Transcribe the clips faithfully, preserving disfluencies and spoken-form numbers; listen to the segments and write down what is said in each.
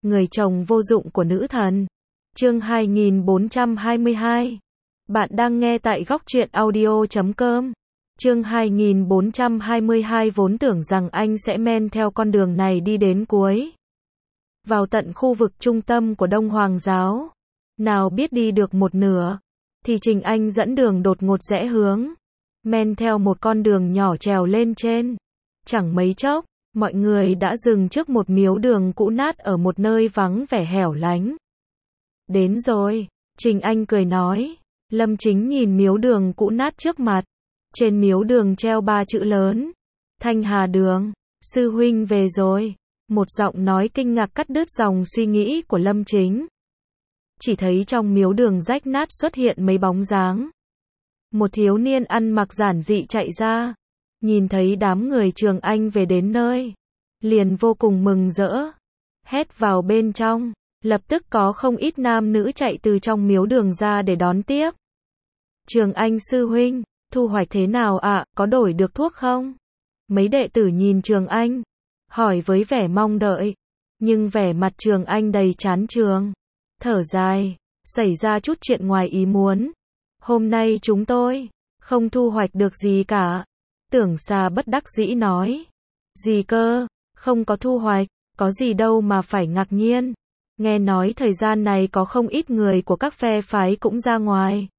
Người chồng vô dụng của nữ thần. Chương hai nghìn bốn trăm hai mươi hai. Bạn đang nghe tại góc truyện audio chấm com. Chương hai nghìn bốn trăm hai mươi hai. Vốn tưởng rằng anh sẽ men theo con đường này đi đến cuối, vào tận khu vực trung tâm của Đông Hoàng giáo. Nào biết đi được một nửa, thì Trình Anh dẫn đường đột ngột rẽ hướng, men theo một con đường nhỏ trèo lên trên. Chẳng mấy chốc, mọi người đã dừng trước một miếu đường cũ nát ở một nơi vắng vẻ hẻo lánh. Đến rồi, Trình Anh cười nói. Lâm Chính nhìn miếu đường cũ nát trước mặt. Trên miếu đường treo ba chữ lớn: Thanh Hà Đường. Sư huynh về rồi. Một giọng nói kinh ngạc cắt đứt dòng suy nghĩ của Lâm Chính. Chỉ thấy trong miếu đường rách nát xuất hiện mấy bóng dáng. Một thiếu niên ăn mặc giản dị chạy ra, nhìn thấy đám người Trường Anh về đến nơi, liền vô cùng mừng rỡ, hét vào bên trong. Lập tức có không ít nam nữ chạy từ trong miếu đường ra để đón tiếp. Trường Anh sư huynh, thu hoạch thế nào ạ, à, có đổi được thuốc không? Mấy đệ tử nhìn Trường Anh, hỏi với vẻ mong đợi. Nhưng vẻ mặt Trường Anh đầy chán chường, thở dài, xảy ra chút chuyện ngoài ý muốn. Hôm nay chúng tôi không thu hoạch được gì cả. Tưởng Xà bất đắc dĩ nói. Gì cơ, không có thu hoạch, có gì đâu mà phải ngạc nhiên. Nghe nói thời gian này có không ít người của các phe phái cũng ra ngoài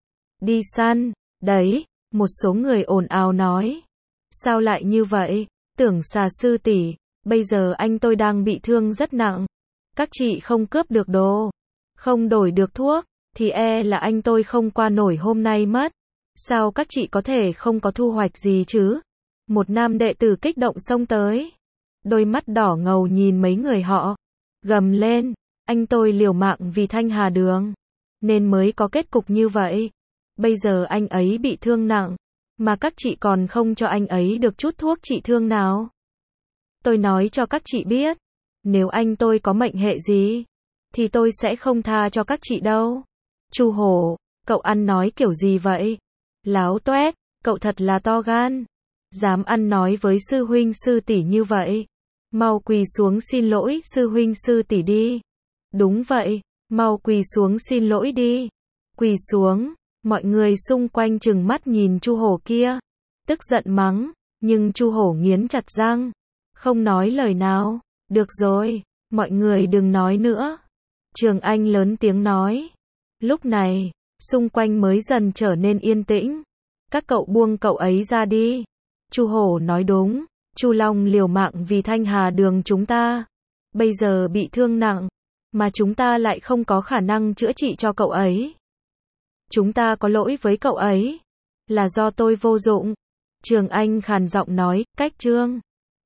đi săn, đấy, một số người ồn ào nói. Sao lại như vậy? Tưởng Xà sư tỷ, bây giờ anh tôi đang bị thương rất nặng. Các chị không cướp được đồ, không đổi được thuốc, thì e là anh tôi không qua nổi hôm nay mất. Sao các chị có thể không có thu hoạch gì chứ? Một nam đệ tử kích động xông tới, đôi mắt đỏ ngầu nhìn mấy người họ, gầm lên. Anh tôi liều mạng vì Thanh Hà Đường, nên mới có kết cục như vậy. Bây giờ anh ấy bị thương nặng, mà các chị còn không cho anh ấy được chút thuốc trị thương nào. Tôi nói cho các chị biết, nếu anh tôi có mệnh hệ gì, thì tôi sẽ không tha cho các chị đâu. Chu Hổ, cậu ăn nói kiểu gì vậy? Láo toét, cậu thật là to gan, dám ăn nói với sư huynh sư tỷ như vậy. Mau quỳ xuống xin lỗi sư huynh sư tỷ đi. Đúng vậy, mau quỳ xuống xin lỗi đi. Quỳ xuống. Mọi người xung quanh trừng mắt nhìn Chu Hổ kia, tức giận mắng, nhưng Chu Hổ nghiến chặt răng, không nói lời nào. Được rồi, mọi người đừng nói nữa. Trường Anh lớn tiếng nói. Lúc này, xung quanh mới dần trở nên yên tĩnh. Các cậu buông cậu ấy ra đi. Chu Hổ nói đúng, Chu Long liều mạng vì Thanh Hà Đường chúng ta, bây giờ bị thương nặng, mà chúng ta lại không có khả năng chữa trị cho cậu ấy. Chúng ta có lỗi với cậu ấy, là do tôi vô dụng. Trường Anh khàn giọng nói. Cách Trương